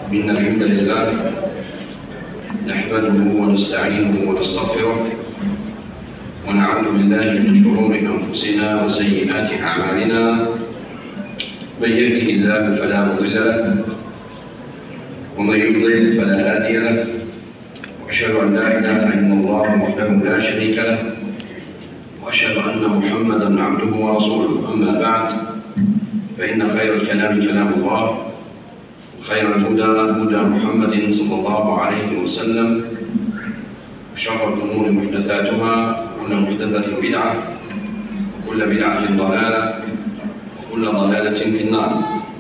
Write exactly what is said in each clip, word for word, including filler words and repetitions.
إن الحمد لله نحمده ونستعينه ونستغفره ونعوذ بالله من شرور أنفسنا وسيئات أعمالنا. من يهده الله فلا مضل له ومن يضلل فلا هادي له، وأشهد أن لا إله إلا الله وحده لا شريك له، وأشهد أن محمدًا عبده ورسوله. أما بعد، فإن خير الكلام كلام الله، وخير الهدى هدى محمد صلى الله عليه وسلم، وشر الأمور محدثاتها، وكل محدثة بدعة، وكل بدعة ضلالة، وكل ضلالة في النار.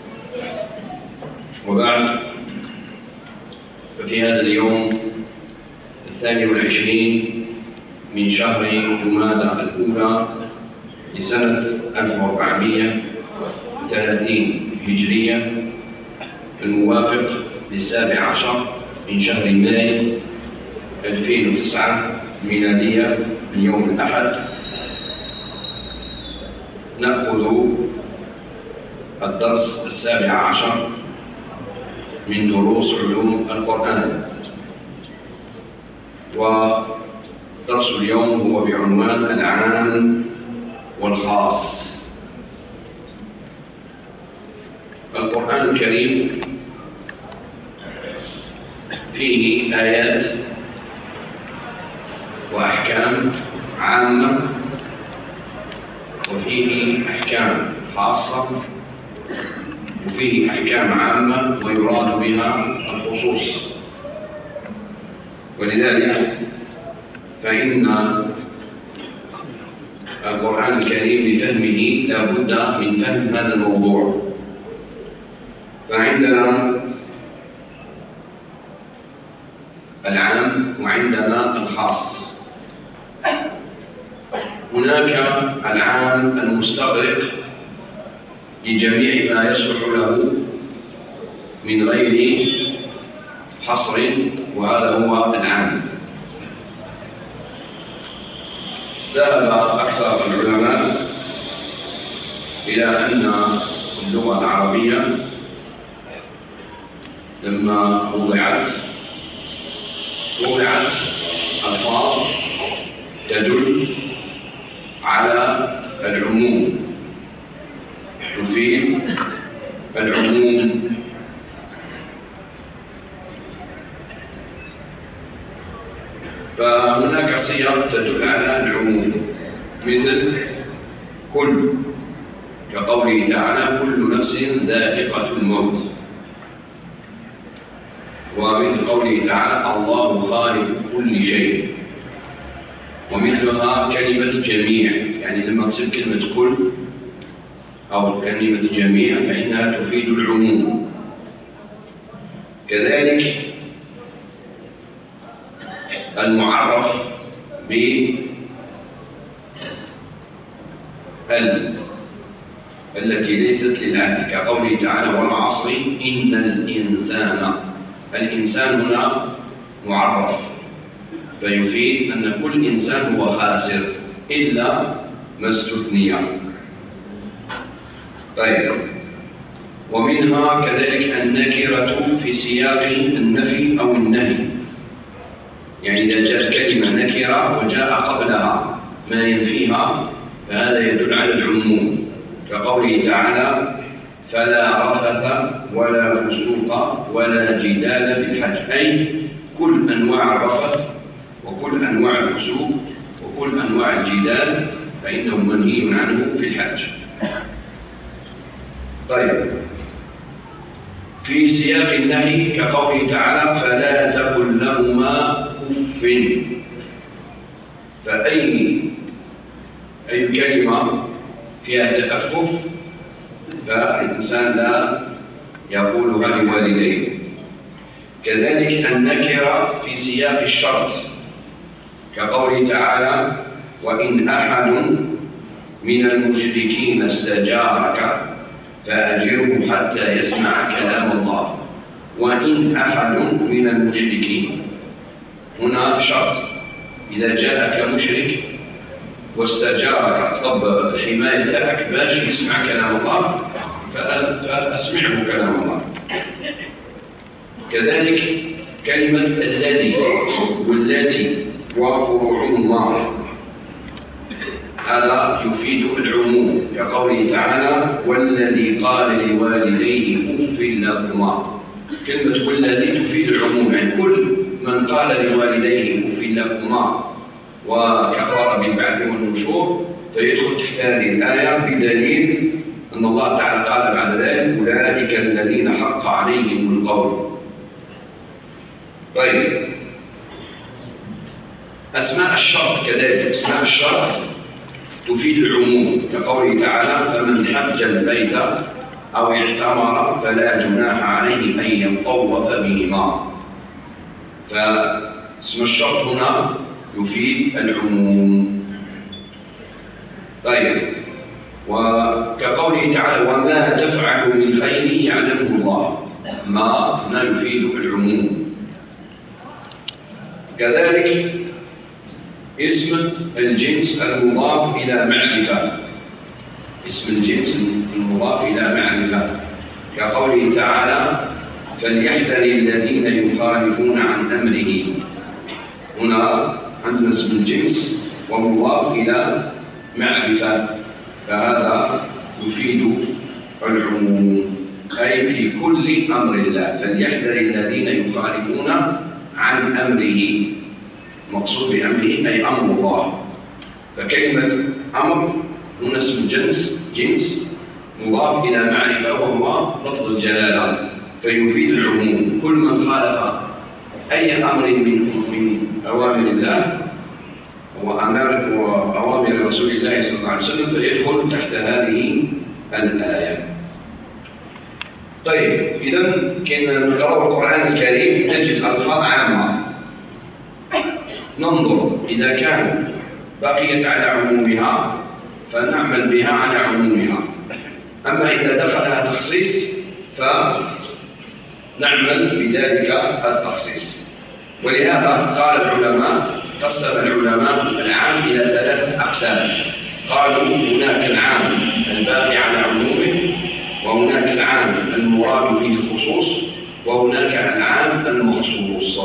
وبعد، ففي هذا اليوم الثاني والعشرين من شهر جمادى الأولى لسنة ألف وأربعمائة وثلاثين هجرية، الموافق للسابع عشر من شهر ماي ألفين وتسعة ميلادية من يوم الأحد، نأخذ الدرس السابع عشر من دروس علوم القرآن. ودرس اليوم هو بعنوان العام والخاص. القرآن الكريم فيه آيات وأحكام عامة، وفيه أحكام خاصة، وفيه أحكام عامة ويراد بها الخصوص. ولذلك فإن القرآن الكريم لفهمه لا بد من فهم هذا الموضوع. فعندنا العام وعندنا الخاص. هناك العام المستغرق لجميع ما يصلح له من غير حصر، وهذا هو العام. ذهب أكثر العلماء إلى أن اللغة العربية لما وضعت وضعت ألفاظ تدل على العموم، تفيد العموم. فهناك صيغ تدل على العموم، مثل كل، كقوله تعالى كل نفس ذائقة الموت، ومثل قوله تعالى الله خالق كل شيء. ومثلها كلمة جميع، يعني لما تصير كلمة كل أو كلمة جميع فإنها تفيد العموم. كذلك المعرف بال التي ليست للعهد، كقوله تعالى والعصر إن الإنسان. الإنسان هنا معرف، فيفيد أن كل إنسان هو خاسر إلا ما استثني. طيب، ومنها كذلك النكرة في سياق النفي أو النهي، يعني إذا جاءت كلمة نكرة وجاء قبلها ما ينفيها فهذا يدل على العموم، كقوله تعالى فلا رفث ولا فسوق ولا جدال في الحج، أي كل أنواع الرفث وكل أنواع الفسوق وكل أنواع الجدال فإنه منهي عنه في الحج. طيب، في سياق النهي كقوله تعالى فلا تقل لهما أف، فأي أي كلمة فيها تأفف فالإنسان لا يقولها لوالديه. كذلك النكرة في سياق الشرط كقوله تعالى وإن أحد من المشركين استجارك فأجره حتى يسمع كلام الله. وإن أحد من المشركين، هنا شرط، إذا جاءك مشرك واستجارك طلب الحماية تاعك باش يسمع كلام الله فأسمعه كلام الله. كذلك كلمة الذي والتي وفروعهما هذا يفيد العموم، كقوله تعالى والذي قال لوالديه أف لكما. كلمة والذي تفيد العموم، يعني كل من قال لوالديه أف لكما وكفر بالبعث والنشور فيدخل تحت هذه الآية، بدليل أن الله تعالى قال بعد ذلك أولئك الذين حق عليهم القول. طيب، أسماء الشرط كذلك، أسماء الشرط تفيد العموم، كقوله تعالى فمن حج البيت أو اعتمر فلا جناح عليه أن يطوف بهما. فاسم الشرط هنا يفيد العموم. طيب، وكقوله تعالى وما تفعل من خير يعلمه الله، ما هنا يفيد العموم. كذلك اسم الجنس المضاف إلى معرفة، اسم الجنس المضاف إلى معرفة، كقوله تعالى فليحذر الذين يخالفون عن أمره. هنا عندنا اسم الجنس ومضاف إلى معرفة، فهذا يفيد العموم، أي في كل أمر الله. فليحذر الذين يخالفون عن أمره، مقصود بأمره أي أمر الله. فكلمة أمر هنا اسم جنس جنس مضاف إلى معرفة وهو لفظ الجلالة، فيفيد العموم. كل من خالف أي أمر من من أوامر الله وأوامر رسول الله صلى الله عليه وسلم فيدخل تحت هذه الآية. طيب، إذا كنا نقرأ القرآن الكريم نجد ألفاظ عامة، ننظر إذا كان بقيت على عمومها فنعمل بها على عمومها، أما إذا دخلها تخصيص فنعمل بذلك التخصيص. ولهذا قال العلماء، قسم العلماء العام إلى ثلاثة أقسام. قالوا هناك العام الباقي على عمومه، وهناك العام المراد به الخصوص، وهناك العام المخصوص.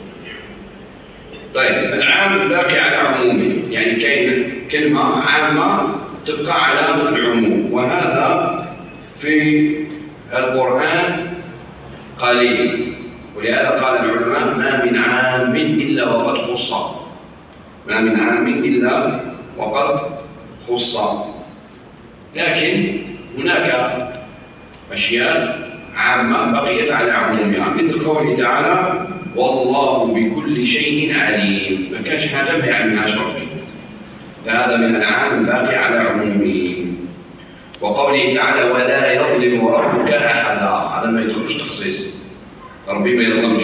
طيب، العام الباقي على عمومه يعني كاين كلمة عامة تبقى على العموم، وهذا في القرآن قليل. ولهذا قال العلماء ما من عام إلا وقد خص، ما من عام إلا وقد خص. لكن هناك أشياء عامة بقيت على عمومها، مثل قوله تعالى والله بكل شيء عليم، ما كانش حاجة ما يعلمهاش ربي، فهذا من العام الباقي على عمومه. وقوله تعالى ولا يظلم ربك أحدا، هذا ما يدخلش تخصيص، ربي ما يظلمش.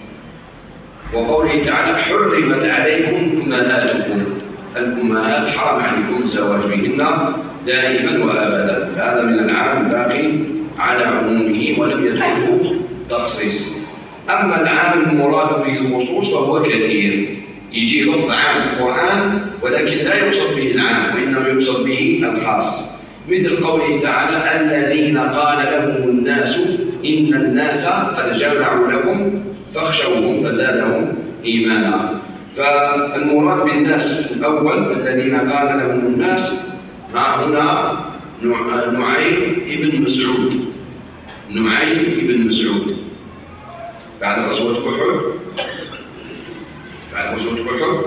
وقوله تعالى حرمت عليكم أمهاتكم، الأمهات حرم عليكم الزواج بهن دائما وأبدا، فهذا من العام الباقي على عمومه ولم يدخله تخصيص. أما العام المراد به الخصوص فهو كثير، يجي لفظ عام في القرآن ولكن لا يقصد به العام وإنما يقصد به الخاص، مثل قوله تعالى الذين قال لهم الناس إن الناس قد جمعوا لكم فاخشوهم فزادهم إيمانا. فالمراد بالناس الأول الذين قال لهم الناس، ها هنا نعيم ابن مسعود، نعيم ابن مسعود بعد غزوة أحد، بعد غزوة أحد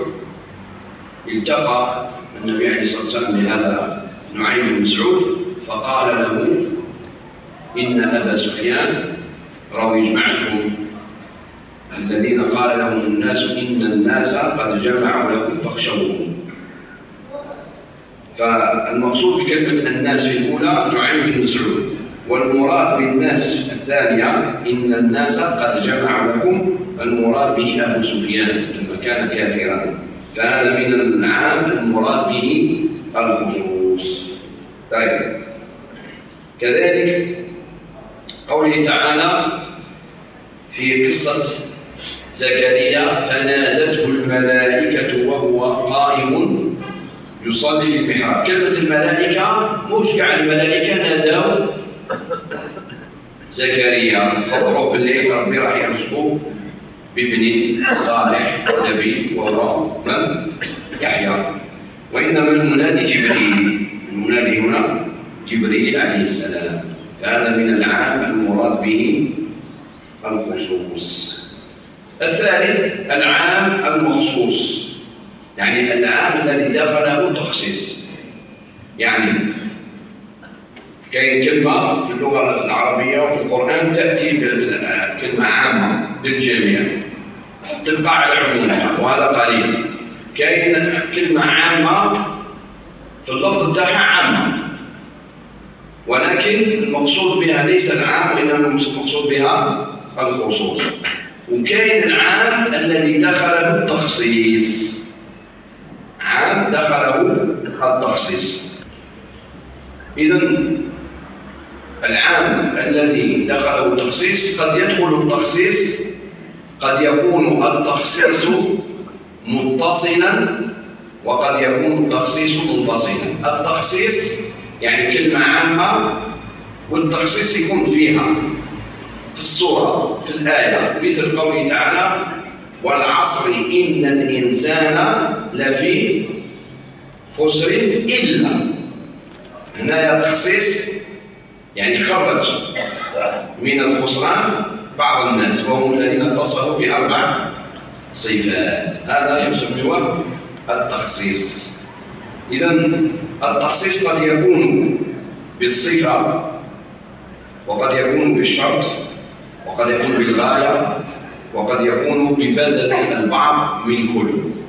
التقى النبي عليه الصلاة والسلام بهذا نعيم بن مسعود فقال له إن أبا سفيان روى يجمعكم الذين قال لهم الناس إن الناس قد جمعوا لكم فاخشوهم. فالمقصود بكلمة الناس في الأولى نعيم بن مسعود، والمراد بالناس الثانية إن الناس قد جمعوا لكم المراد به أبو سفيان لما كان كافرا، فهذا من العام المراد به الخصوص. طيب، كذلك قوله تعالى في قصة زكريا فنادته الملائكة وهو قائم يصلي في المحراب. كلمة الملائكة مش كاع الملائكة نادوا زكريا خبروا بالليل ربي راح يرزقه بابن صالح نبي وهو من؟ يحيى. وإنما المنادي جبريل، المنادي هنا جبريل عليه السلام، فهذا من العام المراد به الخصوص. الثالث العام المخصوص، يعني العام الذي دخله تخصيص. يعني كاين كلمة في اللغة العربية وفي القرآن تأتي بكلمة عامة للجميع تبقى على عمومها وهذا قليل. كاين كلمة عامة في اللفظ بتاعها عامة، ولكن المقصود بها ليس العام وإنما المقصود بها الخصوص. وكاين العام الذي دخله التخصيص، عام دخله التخصيص. إذن العام الذي دخله التخصيص قد يدخل التخصيص، قد يكون التخصيص متصلا وقد يكون التخصيص منفصلا. التخصيص يعني كلمة عامة والتخصيص يكون فيها في الصورة في الآية، مثل قوله تعالى والعصر إن الإنسان لفي خسر إلا. هنا تخصيص يعني خرج من الخسران بعض الناس وهم الذين اتصلوا بأربع صفات، هذا يسمى التخصيص. إذن التخصيص قد يكون بالصفة وقد يكون بالشرط وقد يكون بالغاية وقد يكون ببدل البعض من كل.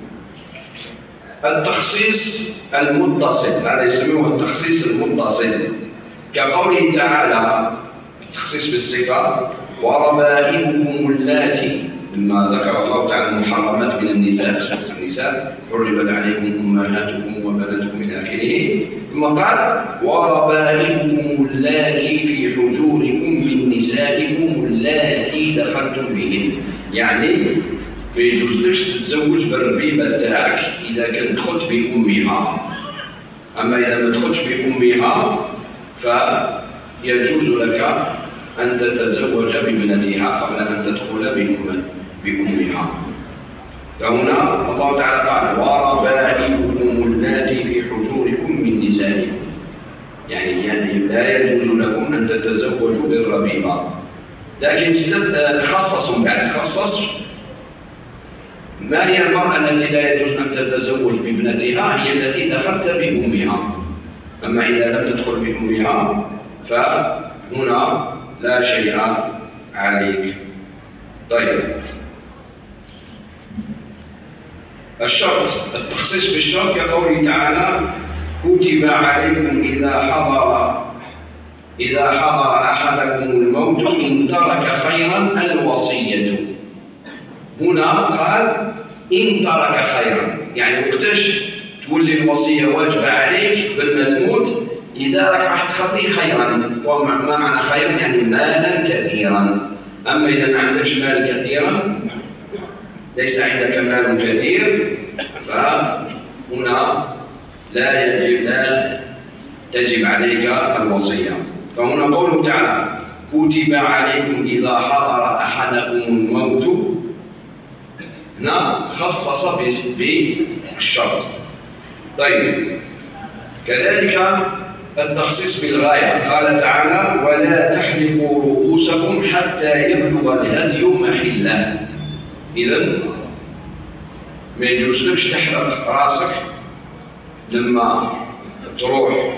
التخصيص المتصل هذا يسميه التخصيص المتصل، كقوله تعالى التخصيص بالصفة وربائبكم اللاتي، لما ذكر الله تعالى المحرمات من النساء سورة النساء حرمت عليكم أمهاتكم وبناتكم إلى آخره، ثم قال وربائبكم اللاتي في حجوركم من نسائكم اللاتي دخلتم بهن. يعني ما يجوزلكش تتزوج بالربيبة تاعك إذا كانت دخلت بأمها، أما إذا ما دخلتش بأمها فيجوز لك أن تتزوج بابنتها قبل أن تدخل بأمها. فهنا الله تعالى قال وربائبكم اللاتي في حجوركم من نسائكم، يعني لا يجوز لكم أن تتزوجوا بالربيبة. لكن خصصوا بعد خصص ما هي المرأة التي لا يجوز أن تتزوج بابنتها؟ هي التي دخلت بأمها. أما إذا لم تدخل بأمها فهنا لا شيء عليك. طيب الشرط، التخصيص بالشرط كقوله تعالى كتب عليكم إذا حضر إذا حضر أحدكم الموت إن ترك خيرا الوصية. هنا قال إن ترك خيرا، يعني وقتاش تولي الوصية واجبة عليك قبل ما تموت؟ إذا راح تخلي خيرا. وما معنى خيرا؟ يعني مالا كثيرا. أما إذا ما عندكش مال كثيرا، ليس عندك مال كثير، فهنا لا يجب لا تجب عليك الوصية. فهنا قوله تعالى كتب عليكم إذا حضر أحدكم الموت، هنا خصص بالشرط. طيب كذلك التخصيص بالغاية، قال تعالى ولا تحلقوا رؤوسكم حتى يبلغ الهدي محله. إذن ما يجوزلكش تحلق راسك لما تروح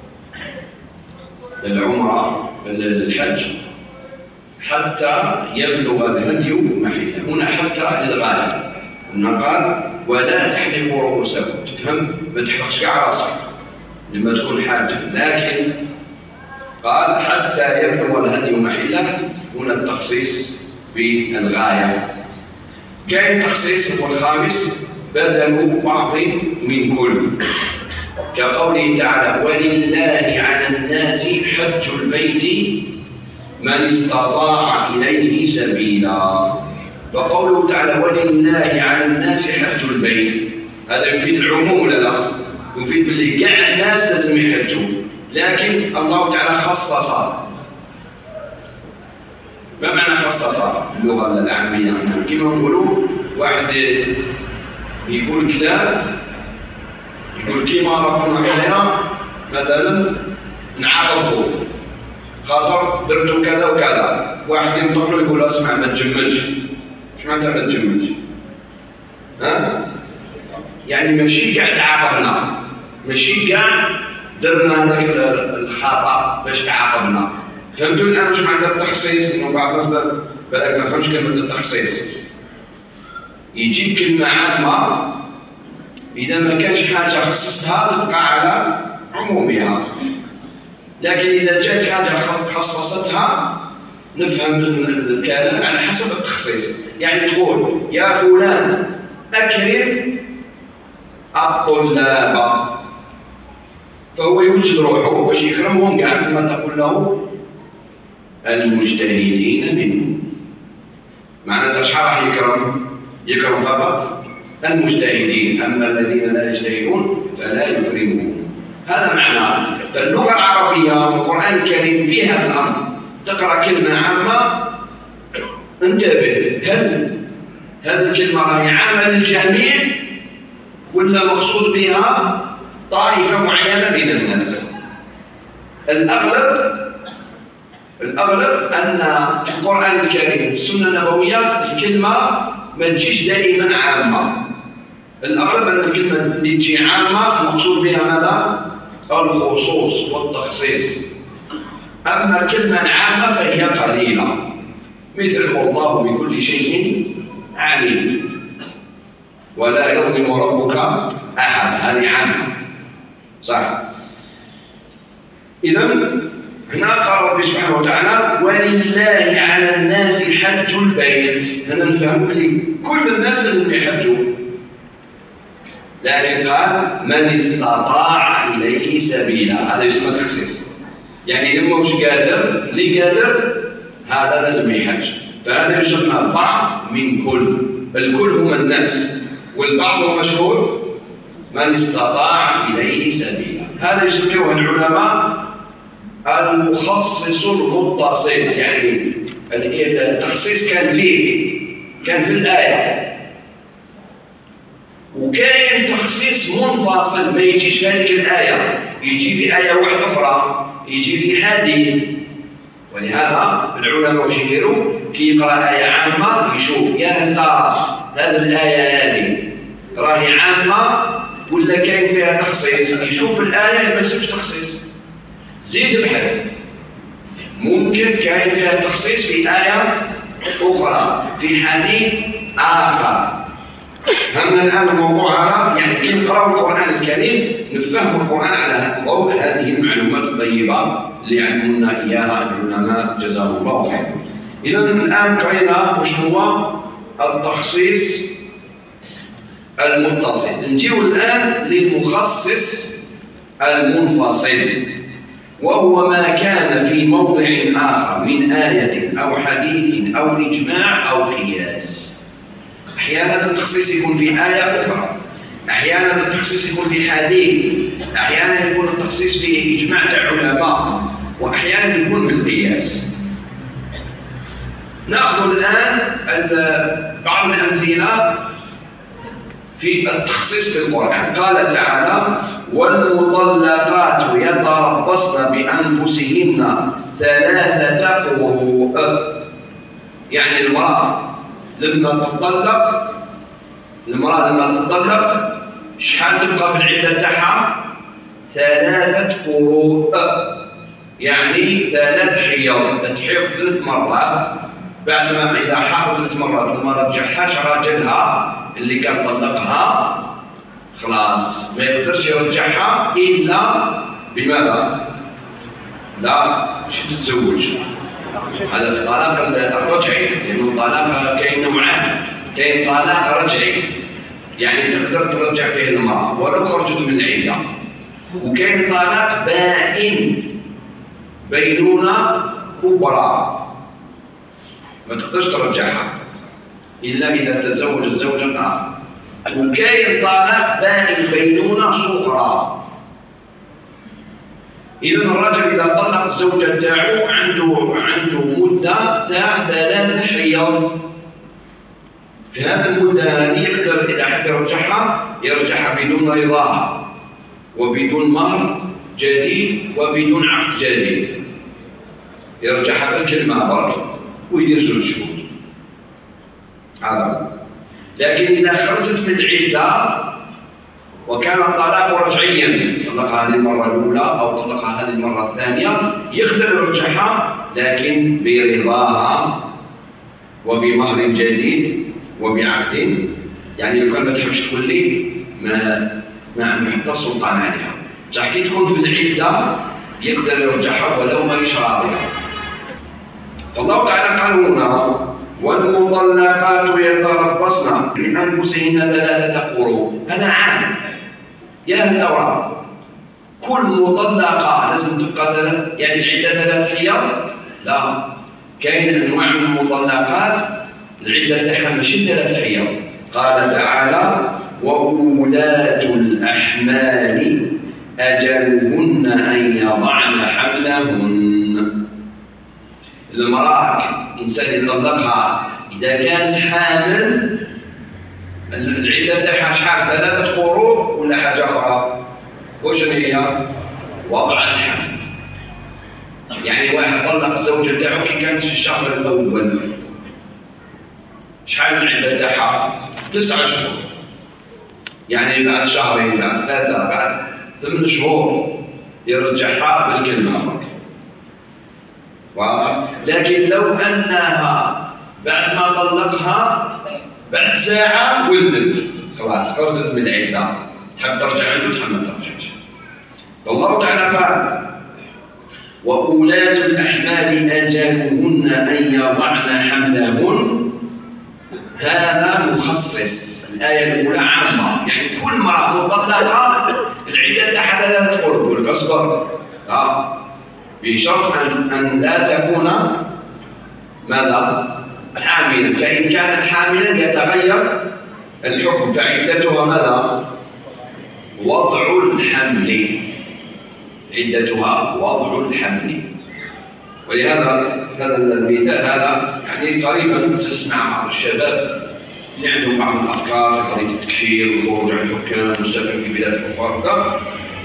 للعمرة للحج حتى يبلغ الهدي محله. هنا حتى للغاية، هنا قال ولا تحلقوا رؤوسكم، تفهم ما تحلقش كاع راسك لما تكون حاجة، لكن قال حتى يبلغ الهدي محله. هنا التخصيص بالغاية. كاين تخصيص والخامس بدل بعض من كل، كقوله تعالى ولله على الناس حج البيت من استطاع إليه سبيلا. فقوله تعالى ولله على الناس حج البيت، هذا يفيد العموم ولا لا؟ يفيد باللي كاع الناس لازم يحجوا، لكن الله تعالى خصص ما معنى خصصها اللغة العامية؟ كما نقولوا واحد يقول كلام، يقول كيما ربنا علينا مثلا نعاقبكم خاطر درتو كذا وكذا. واحد ينطق له يقول اسمع ما تجملش. اش معناتها ما تجملش؟ ها؟ يعني ماشي كاع تعاقبنا، ماشي كاع درنا هذاك الخطا باش تعاقبنا. فهمتوا الان واش معناتها التخصيص؟ انه بعض الناس بالك ما فهمش كلمه التخصيص. يجيب كلمه عامه اذا ما كانش حاجه خصصتها تبقى على عمومها، لكن اذا جات حاجه خصصتها نفهم الكلام على حسب التخصيص. يعني تقول يا فلان اكرم الطلاب، فهو يوجد روحه باش يكرمهم كاع كما تقول له المجتهدين منهم. معناتها شحال راح يكرم؟ يكرم فقط المجتهدين، اما الذين لا يجتهدون فلا يكرمهم. هذا معنى. فاللغه العربيه والقران الكريم فيها الامر. تقرا كلمه عامه انتبه، هل هذه الكلمه راهي عامه للجميع ولا مقصود بها طائفه معينه من الناس؟ الاغلب الاغلب ان في القران الكريم وفي السنه النبويه الكلمه ما تجيش دائما عامه. الاغلب ان الكلمه اللي تجي عامه المقصود بها ماذا؟ الخصوص والتخصيص. اما الكلمه عامه فهي قليله، مثل الله بكل شيء عليم ولا يظلم ربك احد، هذه عامه صح. اذا هنا قال ربي سبحانه وتعالى ولله على الناس حج البيت. هنا نفهم بلي كل الناس لازم يحجوا، لكن قال من استطاع اليه سبيلا، هذا يسمى تخصيص. يعني اللي مش قادر، اللي قادر هذا لازم يحج. فهذا يسمى البعض من كل. الكل هم الناس والبعض هو مشهور من استطاع اليه سبيلا. هذا يسميه العلماء المخصص المتصل. يعني التخصيص كان فيه كان في الآية، وكان تخصيص منفصل ما يجيش في هذه الآية، يجي في آية واحدة أخرى، يجي في حديث. ولهذا العلماء واش يديروا؟ كي يقرأ آية عامة يشوف يا هل ترى هذه الآية هذه راهي عامة ولا كاين فيها تخصيص؟ يشوف الآية ما يسمش تخصيص، زيد ابحث، ممكن كاين فيها تخصيص في آية أخرى في حديث آخر. فهمنا الآن الموضوع هذا؟ يعني كي نقرأ القرآن الكريم نفهم القرآن على ضوء هذه المعلومات الطيبة اللي علمونا إياها العلماء جزاهم الله خيرا. إذا الآن قرينا وش هو التخصيص المتصل. نجيو الآن للمخصص المنفصل، وهو ما كان في موضع آخر من آية أو حديث أو إجماع أو قياس. أحيانا التخصيص يكون في آية أخرى، أحيانا التخصيص يكون في حديث، أحيانا يكون التخصيص في إجماع علماء، وأحيانا يكون بالقياس. نأخذ الآن بعض الأمثلة في التخصيص في القرآن. قال تعالى والمطلقات يتربصن بأنفسهن ثلاثة قروء. يعني المرأة لما تطلق، المرأة لما تطلق شحال تبقى في العدة تاعها؟ ثلاثة قروء، يعني ثلاث حيض. تحيض ثلاث مرات، بعد ما إذا حاضت ثلاث مرات وما رجعهاش راجلها اللي كان طلقها خلاص ما يقدرش يرجعها إلا بماذا؟ لا مش تتزوج. هذا الطلاق الرجعي، لأنه الطلاق كاين نوعان، كاين طلاق رجعي يعني تقدر ترجع فيه المرأة ولو خرجت من العدة، وكاين طلاق بائن بينونة كبرى ما تقدرش ترجعها إلا إذا تزوجت زوجا آخر، وكاين طلاق بائن بينونة صغرى. إذا الراجل إذا طلق الزوجة تاعو عنده عنده مدة تاع ثلاث حيض. في هذه المدة هذه يقدر إذا حب يرجعها يرجعها بدون رضاها وبدون مهر جديد وبدون عقد جديد، يرجعها بالكلمة برك ويدير زوج شهور. هذا. لكن إذا خرجت من العدة وكان الطلاق رجعيا، طلقها هذه المرة الأولى أو طلقها هذه المرة الثانية، يقدر يرجعها لكن برضاها وبمهر جديد وبعقد. يعني لو كان ما تحبش تقول لي ما ما حتى سلطان عليها، بصح كي تكون في العدة يقدر يرجعها ولو مانيش راضية. فالله تعالى قال هنا: والمطلقات يتربصن بأنفسهن ثلاثة قروء. هذا عام يا التوراة، كل مطلقة لازم تبقى ثلاث، يعني العدة ثلاث حيض؟ لا، كاين أنواع من المطلقات العدة تاعها ماشي ثلاث حيض. قال تعالى: وأولاة الأحمال أجلهن أن يضعن حملهن. المرأة إنسان يطلقها إذا كانت حامل العدة تاعها شحال؟ ثلاثة قروء ولا حاجة أخرى؟ واش هي؟ وضع الحمل. يعني واحد طلق الزوجة تاعو كي كانت في الشهر الأول، شحال العدة تاعها؟ تسعة شهور. يعني بعد شهرين، بعد ثلاثة، بعد ثمان شهور يرجعها بالكلمة. واضح؟ لكن لو أنها بعد ما طلقها بعد ساعة ولدت، خلاص خرجت من العدة، تحب ترجع عنده تحب ما ترجعش. والله تعالى قال: وأولاة الأحمال أجلهن أن يضعن حملهن. هذا مخصص، الآية الأولى عامة، يعني كل مرأة مطلقة العدة تاعها ثلاثة قروء. اصبر ها، بشرط أن أن لا تكون ماذا؟ حاملا. فإن كانت حاملا يتغير الحكم، فعدتها ماذا؟ وضع الحمل. عدتها وضع الحمل. ولهذا هذا المثال هذا يعني قريبا تسمع بعض الشباب اللي عندهم بعض الافكار في قضيه التكفير والخروج عن الحكام والسفر في بلاد الكفار،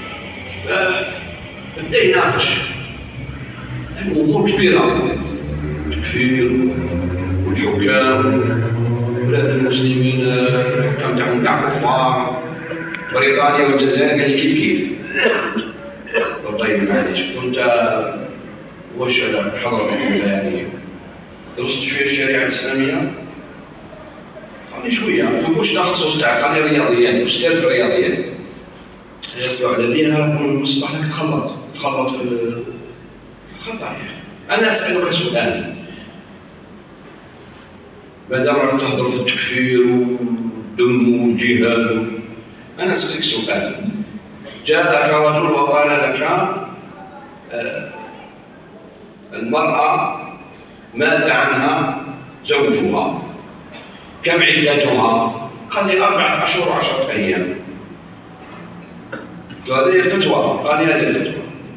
فبدا يناقش في امور كبيره، التكفير والحكام، بلاد المسلمين الحكام تاعهم كاع كفار، بريطانيا والجزائر قال لي كيف كيف. طيب معليش، كنت واش حضرتك انت يعني درست شويه الشريعه الاسلاميه؟ قال لي شويه، واش التخصص تاعك؟ قال لي رياضيات، استاذ في الرياضيات. قلت له على بها المصباح لك تخلط تخلط في الخطا. يا اخي انا اسالك سؤال، مادام راك تهضر في التكفير والدم والجهاد، انا اسالك سؤال، جاءك رجل وقال لك آه المرأة مات عنها زوجها، كم عدتها؟ قال لي أربعة أشهر وعشرة أيام. قلت له هذه الفتوى؟ قال لي هذه الفتوى.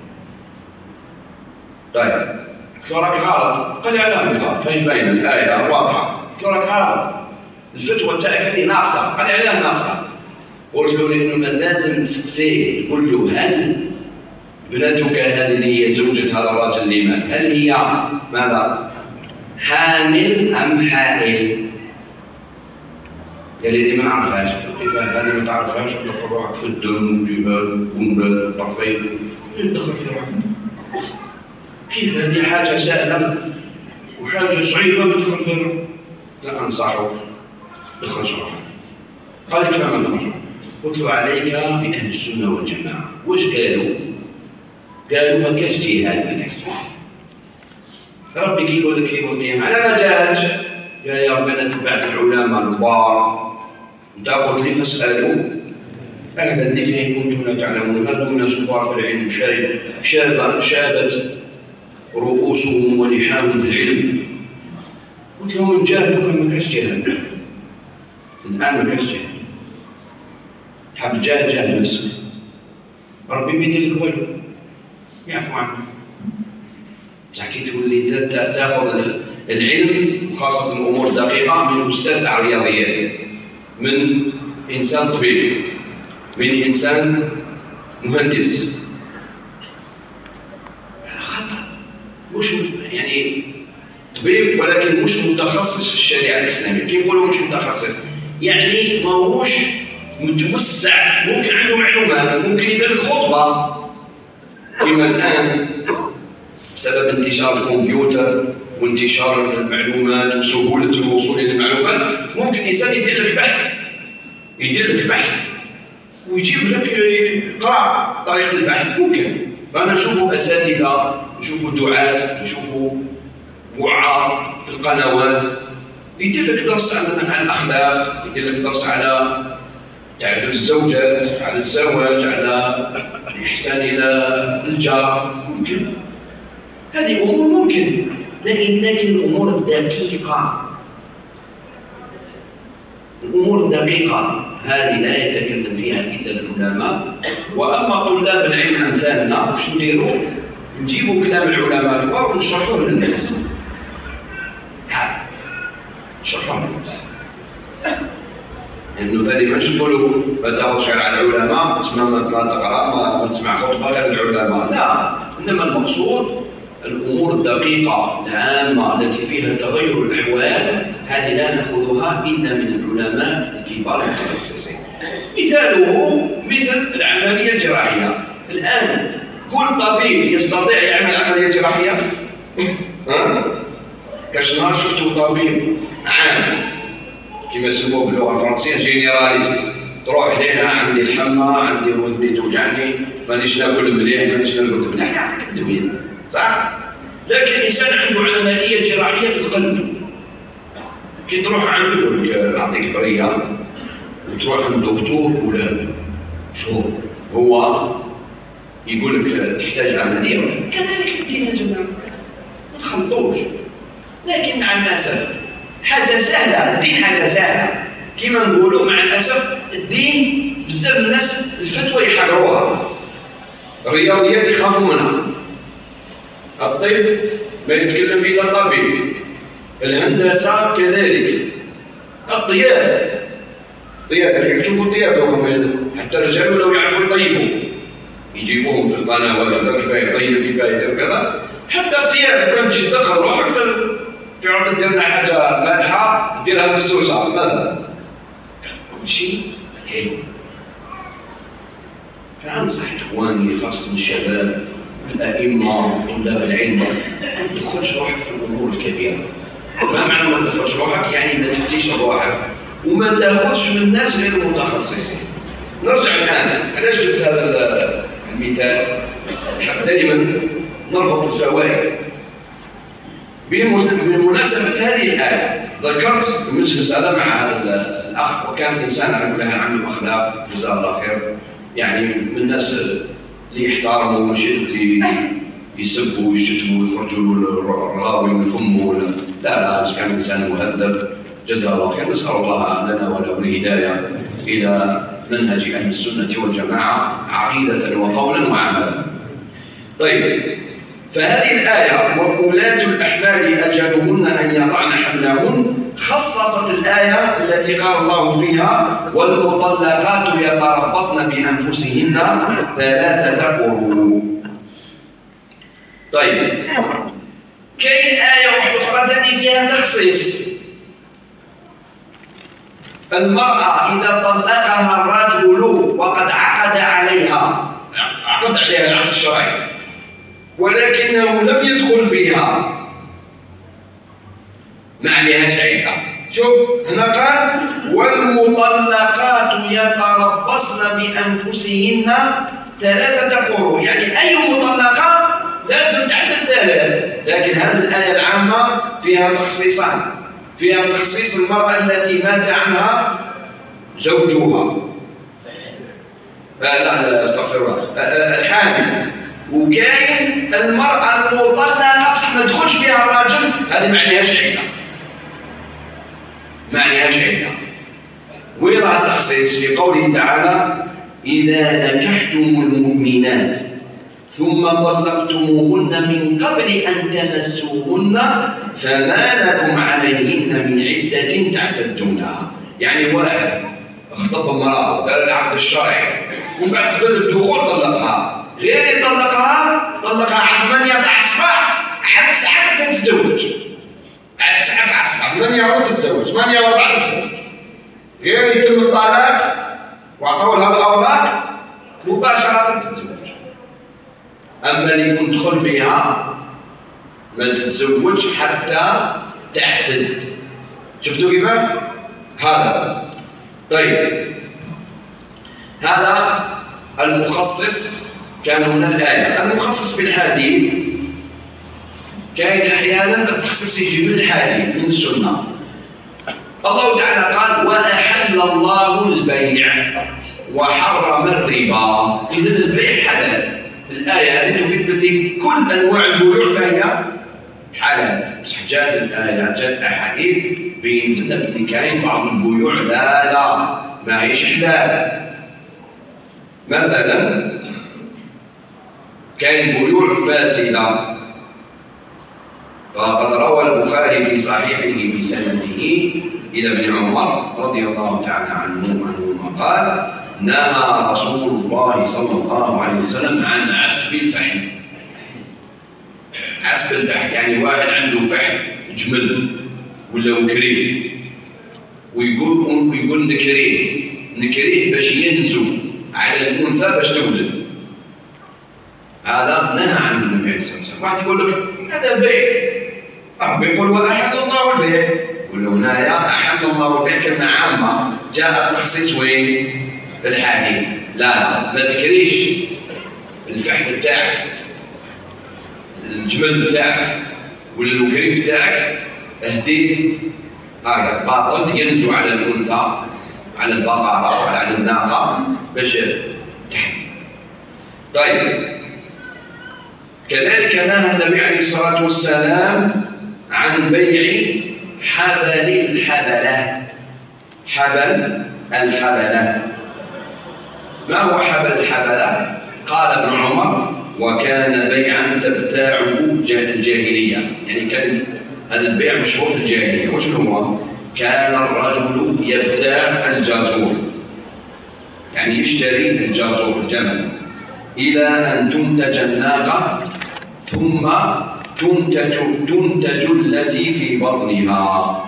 طيب قلت له راك غلط. قال لي على غلط؟ كاين باينة الآية واضحة. قلت له راك غلط، الفتوى تاعك هذه ناقصة. قال لي علاه ناقصة؟ قلت له لأنه لازم تسقسيه تقول له هل ابنتك هذه اللي هي زوجة هذا الرجل اللي مات هل هي ماذا؟ حامل أم حائل؟ قال لي دي ما نعرفهاش. قلت له هذه ما تعرفهاش تدخل روحك في الدم والجبال والقنبل والطفيل، تدخل في روحك كيف؟ هذه حاجة سهلة وحاجة صعيبة تدخل في روحك. لا أنصحك دخل روحك. قال لي كيف ما ندخل؟ قلت له عليك بأهل السنة والجماعة. واش قالوا؟ قالوا ما كاش جهاد، ما كاش جهاد. ربي كي يقول لك يوم القيامة على ما جاهدش؟ قال يا ربي أنا تبعت العلماء الكبار، أنت قلت لي فاسألوا أهل الذكر إن كنتم لا تعلمون. هل هم ناس كبار في العلم شاب شابت رؤوسهم ولحاهم في العلم. قلت لهم إن جاهدوا كان ما كاش جهاد، الآن ما كاش جهاد. تحب تجاهد جاهد نفسك، ربي بيدير لك والو. يعفو عنه. بصح كي تولي تاخذ العلم وخاصة الأمور الدقيقة من أستاذ تاع الرياضيات، من إنسان طبيب، من إنسان مهندس، خطأ. مش يعني طبيب ولكن مش متخصص في الشريعة الإسلامية. كي نقولوا مش متخصص يعني ماهوش متوسع، ممكن عنده معلومات، ممكن يدير لك خطبة كما الآن بسبب انتشار الكمبيوتر وانتشار المعلومات وسهولة الوصول إلى المعلومات، ممكن إنسان يدير لك بحث، يدير لك بحث ويجيب لك يقرأ طريقة البحث. ممكن فأنا نشوفوا أساتذة، نشوفوا دعاة، نشوفوا وعاظ في القنوات يدير لك درس على الأخلاق، يدير لك درس على تعدد الزوجات، على الزواج، على الإحسان إلى الجار. ممكن هذه أمور ممكن، لكن لكن الأمور الدقيقة، الأمور الدقيقة هذه لا يتكلم فيها إلا العلماء. وأما طلاب العلم أمثالنا واش نديروا؟ نجيبوا كلام العلماء الكبار ونشرحوه للناس. نشرحوه للناس لأنه ثاني ماش نقولوا ما تاخذش غير على العلماء، تسمع ما تقرأ ما تسمع خطبة غير العلماء، لا. إنما المقصود الأمور الدقيقة العامة التي فيها تغير الأحوال هذه لا نأخذها إلا من العلماء الكبار المتخصصين. مثاله مثل العملية الجراحية. الآن كل طبيب يستطيع يعمل عملية جراحية؟ ها؟ كاش نهار شفتوا طبيب عام كما يسموه باللغة الفرنسية جينيراليست، تروح ليها عندي الحمى، عندي وذني توجعني، مانيش ناكل مليح، مانيش ناكل مليح، يعطيك الدوية، صح؟ لكن الإنسان عنده عملية جراحية في القلب، كي تروح عنده يقول لك نعطيك برية وتروح عند دكتور فلان شو هو يقول لك تحتاج عملية. كذلك في الدين يا جماعة، ما تخلطوش. لكن مع الأسف حاجة سهلة، الدين حاجة سهلة كما نقولوا. مع الأسف الدين بزاف الناس الفتوى يحرروها، الرياضيات يخافوا منها، الطب ما يتكلم إلا الطبيب، الهندسة كذلك، الطياب طياب يشوفوا الطياب حتى الرجال لو يعرفوا يطيبوا يجيبوهم في القنوات ولا كيف يطيب كيف يدير كذا. حتى الطياب كان تجي تدخل روحك في عرض ديرنا حاجة مالحة ديرها بالسوسة مثلا، كل شيء حلو. فأنصح إخواني خاصة الشباب الأئمة طلاب العلم ما تدخلش روحك في الأمور الكبيرة. ما معنى ما تدخلش روحك؟ يعني ما تفتيش روحك وما تاخذش من الناس غير المتخصصين. نرجع الآن، علاش جبت هذا المثال؟ نحب دائما نربط الفوائد بمناسبة هذه الآية. ذكرت المجلس هذا مع الأخ وكان إنسان على كل حال عنده أخلاق جزاه الله خير، يعني من الناس اللي يحترموا ماشي اللي يسبوا ويشتموا ويخرجوا الراوي ويفموا، لا لا، كان إنسان مهذب جزاه الله خير. نسأل الله لنا وله الهداية إلى منهج أهل السنة والجماعة عقيدة وقولا وعملا. طيب، فهذه الآية وأولاة الأحمال أجلهن أن يضعن حملهن خصصت الآية التي قال الله فيها والمطلقات يتربصن بأنفسهن ثلاثة قروء. طيب، كاين آية واحدة أخرى ثاني فيها تخصيص. المرأة إذا طلقها الرجل وقد عقد عليها، عقد عليها العقد الشرعي ولكنه لم يدخل بها، ما عليهاش عدة. شوف هنا قال والمطلقات يتربصن بأنفسهن ثلاثة قروء، يعني أي مطلقة لازم تعتد ثلاث. لكن هذه الآية العامة فيها تخصيصان، فيها تخصيص المرأة التي مات عنها زوجها، لا لا استغفر الله، الحامل، وكاين المرأة المطلقة بصح ما تدخلش بها الراجل، هذه ما عليهاش عدة، ما عليهاش عدة. وين راه التخصيص؟ في قوله تعالى إذا نكحتم المؤمنات ثم طلقتموهن من قبل أن تمسوهن فما لكم عليهن من عدة تعتدونها. يعني واحد خطب امرأة دار العقد الشرعي ومن بعد قبل الدخول طلقها، غير يطلقها طلقها على ثمانية أصبع حتى ساعة تتزوج، بعد ساعة أصبع ثمانية ورا تتزوج، ثمانية ورا بعد تتزوج، غير يتم الطلاق وعطوا لها الأوراق مباشرة تتزوج. أما اللي يكون دخل بها ما تتزوج حتى تعتد. شفتوا كيف؟ هذا طيب، هذا المخصص كان من الآية. المخصص بالحديث كاين أحيانا التخصيص يجي من الحديث من السنة. الله تعالى قال وأحل الله البيع وحرم الربا. إذن البيع حلال. الآية هذه تفيد باللي كل أنواع البيوع فهي حلال. بصح جات الآية جات أحاديث بينت لنا باللي كاين بعض البيوع لا لا ماهيش حلال. مثلا كاين بيوع فاسدة، فقد روى البخاري في صحيحه بسنده إلى ابن عمر رضي الله تعالى عنه عنهما قال نهى رسول الله صلى الله عليه وسلم عن عسب الفحل. عسب الفحل يعني واحد عنده فحل جمل ولا وكريف ويقول ويقول نكريه نكريه باش ينزو على الأنثى باش تولد. هذا نهى عنه النبي عليه الصلاة والسلام. واحد يقول لك هذا بيع، ربي يقول وأحل الله البيع، يقول له هنايا أحل الله البيع كلمة عامة جاء التخصيص وين؟ في الحديث. لا لا ما تكريش الفحل تاعك الجمل تاعك ولا الوكريف تاعك اهديه هذا باطل ينزو على الأنثى على البقرة أو على الناقة باش تحمل. طيب كذلك نهى النبي عليه الصلاة والسلام عن بيع حبل الحبلة. حبل الحبلة ما هو حبل الحبلة؟ قال ابن عمر وكان بيعا تبتاعه الجاهلية. يعني كان هذا البيع مشهور في الجاهلية. وش هو؟ كان الرجل يبتاع الجازور، يعني يشتري الجازور الجمل إلى أن تنتج الناقة ثم تنتج, تنتج التي في بطنها.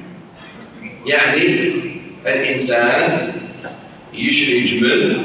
يعني الإنسان يشري جمل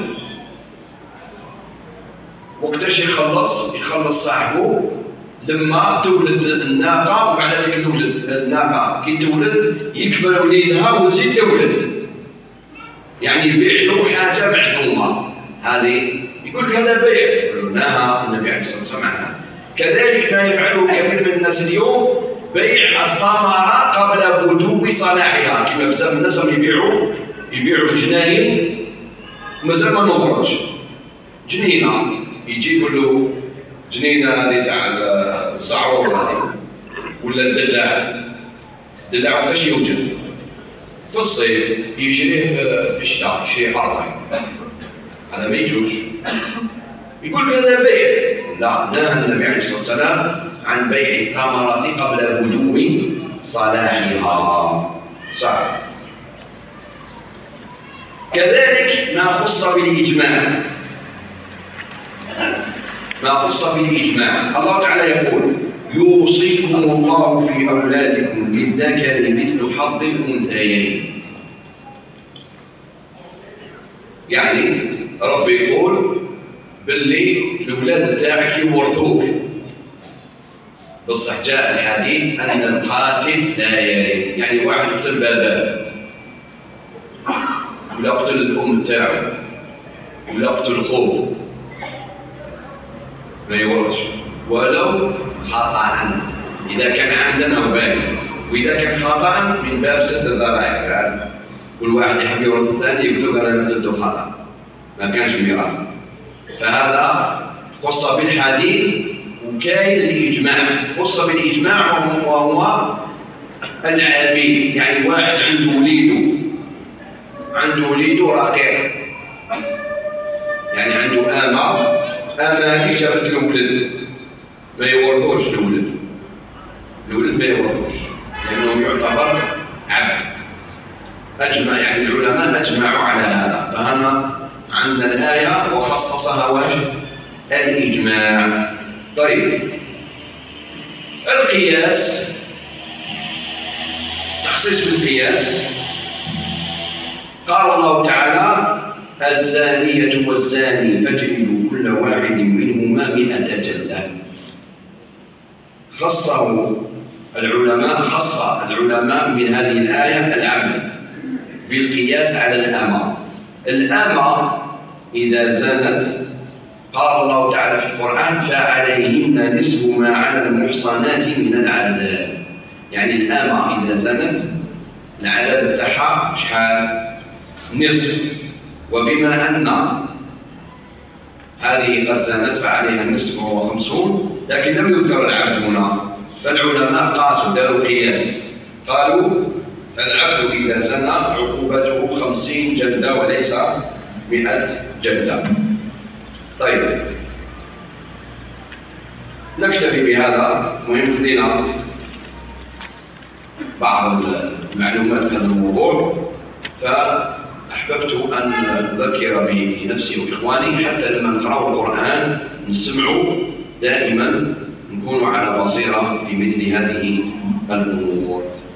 وقتاش يخلص يخلص صاحبه لما تولد الناقة، وبعد ذلك تولد الناقة كي تولد يكبر وليدها وتزيد تولد، يعني يبيع له حاجة معلومة. هذه يقول لك هذا بيع، نهى النبي عليه الصلاة والسلام عنها. كذلك ما يفعله كثير من الناس اليوم بيع الثمرة قبل بدو صلاحها، كما بزاف الناس يبيعوا يبيعوا الجناين ومازال ما نضرج. جنينة يجي يقول له جنينة هذه تاع الصعور هذه ولا الدلاع، الدلاع وقتاش يوجد؟ في الصيف يشريه في الشتاء، يشريه حرة، هذا ما يجوز. يقول هذا بيع. لا، نهى النبي عليه الصلاة والسلام عن بيع الثمرة قبل بدو صلاحها. صح. كذلك ما خص بالإجماع، ما خص بالإجماع. الله تعالى يقول يوصيكم الله في أولادكم للذكر مثل حظ الأنثيين. يعني ربي يقول باللي الأولاد تاعك يورثوك. بصح جاء الحديث أن القاتل لا يرث، يعني واحد يقتل باباه ولا يقتل الأم تاعو ولا يقتل خوه ما يورثش ولو خطأ، إذا كان عمدا أو باغيا. وإذا كان خطأ من باب سد الذرائع، كل واحد يحب يورث الثاني يكتب أنا قتلته خطأ، ما كانش ميراث. فهذا خص بالحديث. وكاين الإجماع، خص بالإجماع وهو العبيد، يعني واحد عنده وليده عنده وليده رقيق، يعني عنده آمة أما هي جابت الولد ما يورثوش الولد، الولد ما يورثوش لأنه يعتبر عبد. أجمع يعني العلماء أجمعوا على هذا، فهنا عندنا الآية وخصصها وجه الإجماع. طيب القياس، تخصيص بالقياس، قال الله تعالى: الزانية والزاني فاجلدوا كل واحد منهما مئة جلدة. خصه العلماء خص العلماء من هذه الآية العبد بالقياس على الأمة. الأمة إذا زنت قال الله تعالى في القرآن: فعليهن نصف ما على المحصنات من العذاب. يعني الأمة إذا زنت العذاب بتاعها شحال؟ نصف. وبما أن هذه قد زنت فعليها النصف وهو خمسون، لكن لم يذكر العبد هنا، فالعلماء قاسوا داروا قياس، قالوا العبد إذا زنى عقوبته خمسين جلدة وليس مئة جلدة. طيب نكتفي بهذا. مهم خذينا بعض المعلومات في هذا الموضوع، فأحببت أن أذكر بنفسي وإخواني حتى لما نقرأ القرآن نسمعوا دائما نكون على بصيرة في مثل هذه الأمور.